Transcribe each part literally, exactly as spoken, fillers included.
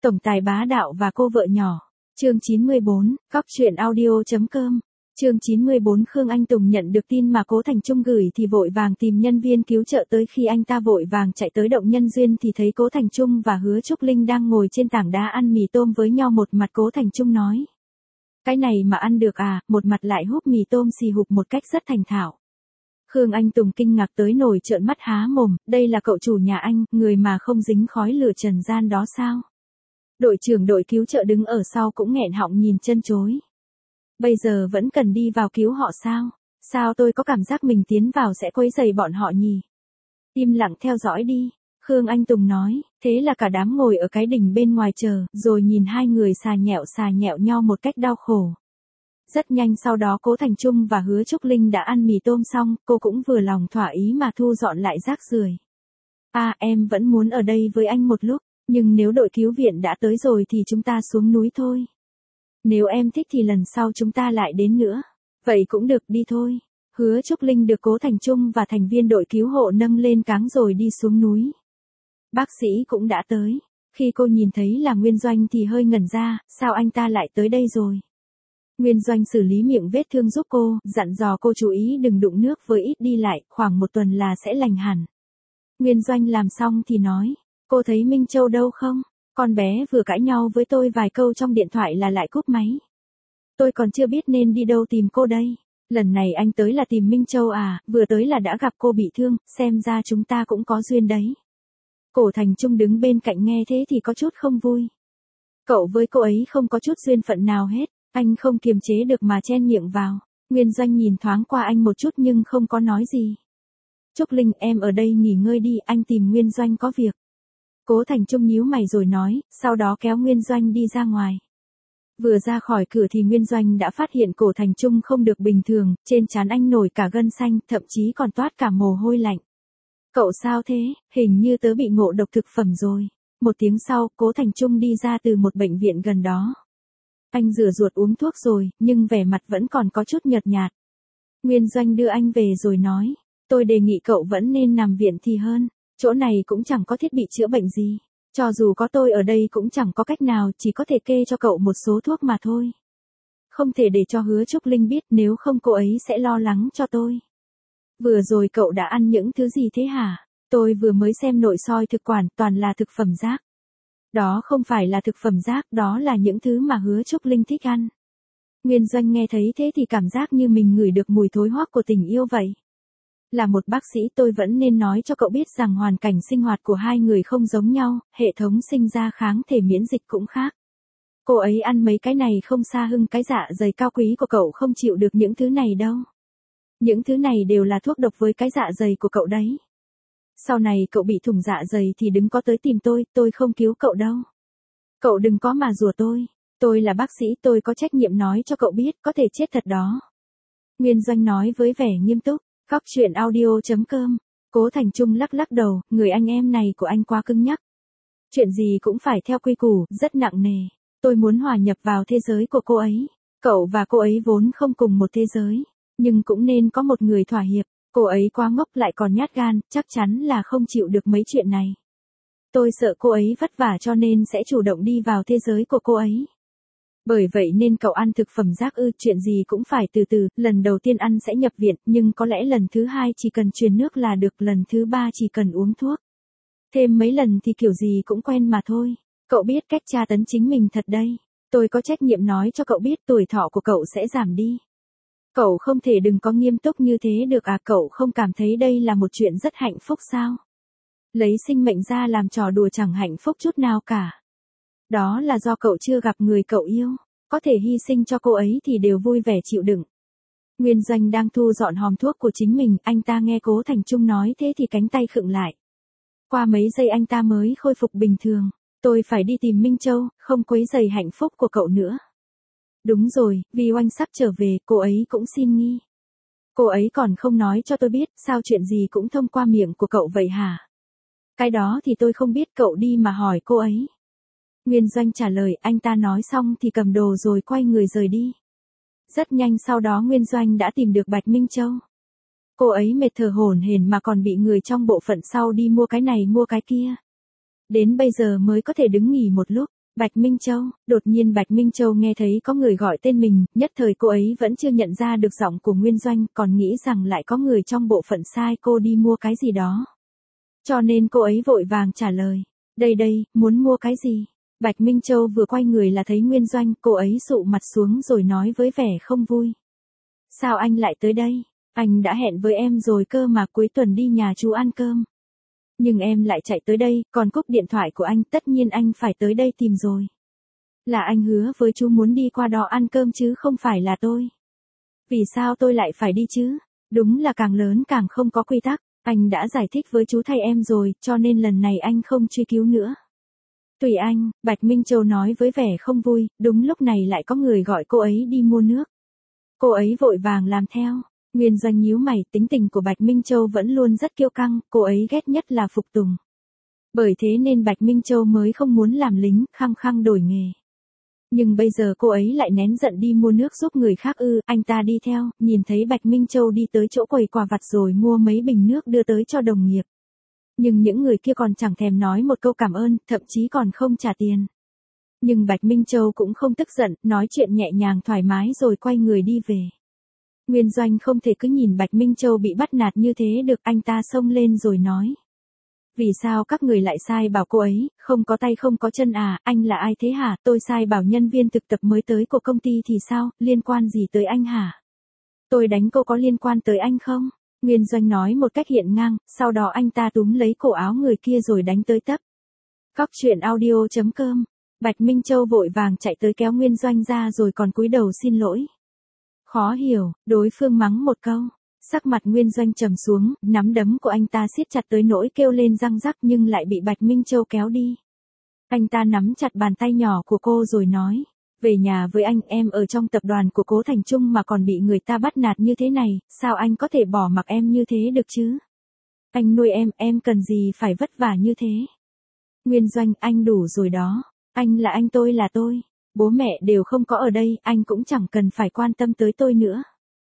Tổng tài bá đạo và cô vợ nhỏ. Chương chín mươi bốn, Cóc truyện audio.com. Chương chín mươi bốn Khương Anh Tùng nhận được tin mà Cố Thành Trung gửi thì vội vàng tìm nhân viên cứu trợ tới, khi anh ta vội vàng chạy tới động nhân duyên thì thấy Cố Thành Trung và Hứa Trúc Linh đang ngồi trên tảng đá ăn mì tôm với nhau. Một mặt Cố Thành Trung nói: "Cái này mà ăn được à?" Một mặt lại húp mì tôm xì hụp một cách rất thành thạo. Khương Anh Tùng kinh ngạc tới nổi trợn mắt há mồm: "Đây là cậu chủ nhà anh, người mà không dính khói lửa trần gian đó sao?" Đội trưởng đội cứu trợ đứng ở sau cũng nghẹn họng nhìn chân chối. "Bây giờ vẫn cần đi vào cứu họ sao? Sao tôi có cảm giác mình tiến vào sẽ quấy rầy bọn họ nhỉ?" "Im lặng theo dõi đi," Khương Anh Tùng nói. Thế là cả đám ngồi ở cái đỉnh bên ngoài chờ, rồi nhìn hai người xà nhẹo xà nhẹo nhau một cách đau khổ. Rất nhanh sau đó Cố Thành Trung và Hứa Trúc Linh đã ăn mì tôm xong, cô cũng vừa lòng thỏa ý mà thu dọn lại rác rưởi. "À, em vẫn muốn ở đây với anh một lúc, nhưng nếu đội cứu viện đã tới rồi thì chúng ta xuống núi thôi. Nếu em thích thì lần sau chúng ta lại đến nữa." "Vậy cũng được, đi thôi." Hứa Trúc Linh được Cố Thành Trung và thành viên đội cứu hộ nâng lên cáng rồi đi xuống núi. Bác sĩ cũng đã tới. Khi cô nhìn thấy là Nguyên Doanh thì hơi ngẩn ra, sao anh ta lại tới đây rồi? Nguyên Doanh xử lý miệng vết thương giúp cô, dặn dò cô chú ý đừng đụng nước với ít đi lại, khoảng một tuần là sẽ lành hẳn. Nguyên Doanh làm xong thì nói: "Cô thấy Minh Châu đâu không? Con bé vừa cãi nhau với tôi vài câu trong điện thoại là lại cúp máy. Tôi còn chưa biết nên đi đâu tìm cô đây." "Lần này anh tới là tìm Minh Châu à?" "Vừa tới là đã gặp cô bị thương, xem ra chúng ta cũng có duyên đấy." Cố Thành Trung đứng bên cạnh nghe thế thì có chút không vui. "Cậu với cô ấy không có chút duyên phận nào hết." Anh không kiềm chế được mà chen miệng vào. Nguyên Doanh nhìn thoáng qua anh một chút nhưng không có nói gì. "Trúc Linh, em ở đây nghỉ ngơi đi, anh tìm Nguyên Doanh có việc." Cố Thành Trung nhíu mày rồi nói, sau đó kéo Nguyên Doanh đi ra ngoài. Vừa ra khỏi cửa thì Nguyên Doanh đã phát hiện Cố Thành Trung không được bình thường, trên trán anh nổi cả gân xanh, thậm chí còn toát cả mồ hôi lạnh. "Cậu sao thế? Hình như tớ bị ngộ độc thực phẩm rồi." Một tiếng sau, Cố Thành Trung đi ra từ một bệnh viện gần đó. Anh rửa ruột uống thuốc rồi, nhưng vẻ mặt vẫn còn có chút nhợt nhạt. Nguyên Doanh đưa anh về rồi nói: "Tôi đề nghị cậu vẫn nên nằm viện thì hơn, chỗ này cũng chẳng có thiết bị chữa bệnh gì. Cho dù có tôi ở đây cũng chẳng có cách nào, chỉ có thể kê cho cậu một số thuốc mà thôi. Không thể để cho Hứa Trúc Linh biết, nếu không cô ấy sẽ lo lắng cho tôi." "Vừa rồi cậu đã ăn những thứ gì thế hả?" "Tôi vừa mới xem nội soi thực quản, toàn là thực phẩm rác." "Đó không phải là thực phẩm rác, đó là những thứ mà Hứa Trúc Linh thích ăn." Nguyên Doanh nghe thấy thế thì cảm giác như mình ngửi được mùi thối hoắc của tình yêu vậy. "Là một bác sĩ tôi vẫn nên nói cho cậu biết rằng hoàn cảnh sinh hoạt của hai người không giống nhau, hệ thống sinh ra kháng thể miễn dịch cũng khác. Cô ấy ăn mấy cái này không xa hưng cái dạ dày cao quý của cậu không chịu được những thứ này đâu. Những thứ này đều là thuốc độc với cái dạ dày của cậu đấy. Sau này cậu bị thủng dạ dày thì đừng có tới tìm tôi, tôi không cứu cậu đâu. Cậu đừng có mà rủa tôi. Tôi là bác sĩ, tôi có trách nhiệm nói cho cậu biết, có thể chết thật đó." Nguyên Doanh nói với vẻ nghiêm túc. Cóc truyện audio.com. Cố Thành Trung lắc lắc đầu, người anh em này của anh quá cứng nhắc. Chuyện gì cũng phải theo quy củ, rất nặng nề. Tôi muốn hòa nhập vào thế giới của cô ấy. Cậu và cô ấy vốn không cùng một thế giới, nhưng cũng nên có một người thỏa hiệp. Cô ấy quá ngốc lại còn nhát gan, chắc chắn là không chịu được mấy chuyện này. Tôi sợ cô ấy vất vả cho nên sẽ chủ động đi vào thế giới của cô ấy. Bởi vậy nên cậu ăn thực phẩm rác ư? Chuyện gì cũng phải từ từ, lần đầu tiên ăn sẽ nhập viện, nhưng có lẽ lần thứ hai chỉ cần truyền nước là được, lần thứ ba chỉ cần uống thuốc. Thêm mấy lần thì kiểu gì cũng quen mà thôi. Cậu biết cách tra tấn chính mình thật đây. Tôi có trách nhiệm nói cho cậu biết tuổi thọ của cậu sẽ giảm đi. Cậu không thể đừng có nghiêm túc như thế được à? Cậu không cảm thấy đây là một chuyện rất hạnh phúc sao? Lấy sinh mệnh ra làm trò đùa chẳng hạnh phúc chút nào cả. Đó là do cậu chưa gặp người cậu yêu, có thể hy sinh cho cô ấy thì đều vui vẻ chịu đựng." Nguyên Doanh đang thu dọn hòm thuốc của chính mình, anh ta nghe Cố Thành Trung nói thế thì cánh tay khựng lại. Qua mấy giây anh ta mới khôi phục bình thường. "Tôi phải đi tìm Minh Châu, không quấy rầy hạnh phúc của cậu nữa." "Đúng rồi, vì Oanh sắp trở về, cô ấy cũng xin nghi." "Cô ấy còn không nói cho tôi biết, sao chuyện gì cũng thông qua miệng của cậu vậy hả?" "Cái đó thì tôi không biết, cậu đi mà hỏi cô ấy." Nguyên Doanh trả lời. Anh ta nói xong thì cầm đồ rồi quay người rời đi. Rất nhanh sau đó Nguyên Doanh đã tìm được Bạch Minh Châu. Cô ấy mệt thở hổn hển mà còn bị người trong bộ phận sau đi mua cái này mua cái kia. Đến bây giờ mới có thể đứng nghỉ một lúc. Bạch Minh Châu, đột nhiên Bạch Minh Châu nghe thấy có người gọi tên mình, nhất thời cô ấy vẫn chưa nhận ra được giọng của Nguyên Doanh, còn nghĩ rằng lại có người trong bộ phận sai cô đi mua cái gì đó. Cho nên cô ấy vội vàng trả lời, đây đây, muốn mua cái gì? Bạch Minh Châu vừa quay người là thấy Nguyên Doanh, cô ấy sụ mặt xuống rồi nói với vẻ không vui. Sao anh lại tới đây? Anh đã hẹn với em rồi cơ mà, cuối tuần đi nhà chú ăn cơm. Nhưng em lại chạy tới đây, còn cúp điện thoại của anh, tất nhiên anh phải tới đây tìm rồi. Là anh hứa với chú muốn đi qua đó ăn cơm chứ không phải là tôi. Vì sao tôi lại phải đi chứ? Đúng là càng lớn càng không có quy tắc, anh đã giải thích với chú thay em rồi, cho nên lần này anh không truy cứu nữa. Tùy anh, Bạch Minh Châu nói với vẻ không vui, đúng lúc này lại có người gọi cô ấy đi mua nước. Cô ấy vội vàng làm theo. Nguyên Doanh nhíu mày, tính tình của Bạch Minh Châu vẫn luôn rất kiêu căng, cô ấy ghét nhất là phục tùng. Bởi thế nên Bạch Minh Châu mới không muốn làm lính, khăng khăng đổi nghề. Nhưng bây giờ cô ấy lại nén giận đi mua nước giúp người khác ư, anh ta đi theo, nhìn thấy Bạch Minh Châu đi tới chỗ quầy quà vặt rồi mua mấy bình nước đưa tới cho đồng nghiệp. Nhưng những người kia còn chẳng thèm nói một câu cảm ơn, thậm chí còn không trả tiền. Nhưng Bạch Minh Châu cũng không tức giận, nói chuyện nhẹ nhàng thoải mái rồi quay người đi về. Nguyên Doanh không thể cứ nhìn Bạch Minh Châu bị bắt nạt như thế được, anh ta xông lên rồi nói. Vì sao các người lại sai bảo cô ấy, không có tay không có chân à, anh là ai thế hả, tôi sai bảo nhân viên thực tập mới tới của công ty thì sao, liên quan gì tới anh hả? Tôi đánh cô có liên quan tới anh không? Nguyên Doanh nói một cách hiện ngang, sau đó anh ta túm lấy cổ áo người kia rồi đánh tới tấp. Cóc truyện audio chấm com. Bạch Minh Châu vội vàng chạy tới kéo Nguyên Doanh ra rồi còn cúi đầu xin lỗi. Khó hiểu, đối phương mắng một câu. Sắc mặt Nguyên Doanh trầm xuống, nắm đấm của anh ta siết chặt tới nỗi kêu lên răng rắc nhưng lại bị Bạch Minh Châu kéo đi. Anh ta nắm chặt bàn tay nhỏ của cô rồi nói. Về nhà với anh, em ở trong tập đoàn của Cố Thành Trung mà còn bị người ta bắt nạt như thế này, sao anh có thể bỏ mặc em như thế được chứ? Anh nuôi em, em cần gì phải vất vả như thế? Nguyên Doanh, anh đủ rồi đó. Anh là anh, tôi là tôi. Bố mẹ đều không có ở đây, anh cũng chẳng cần phải quan tâm tới tôi nữa.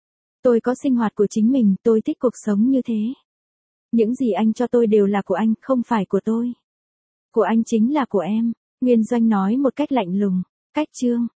Tôi có sinh hoạt của chính mình, tôi thích cuộc sống như thế. Những gì anh cho tôi đều là của anh, không phải của tôi. Của anh chính là của em. Nguyên Doanh nói một cách lạnh lùng. Cách chương.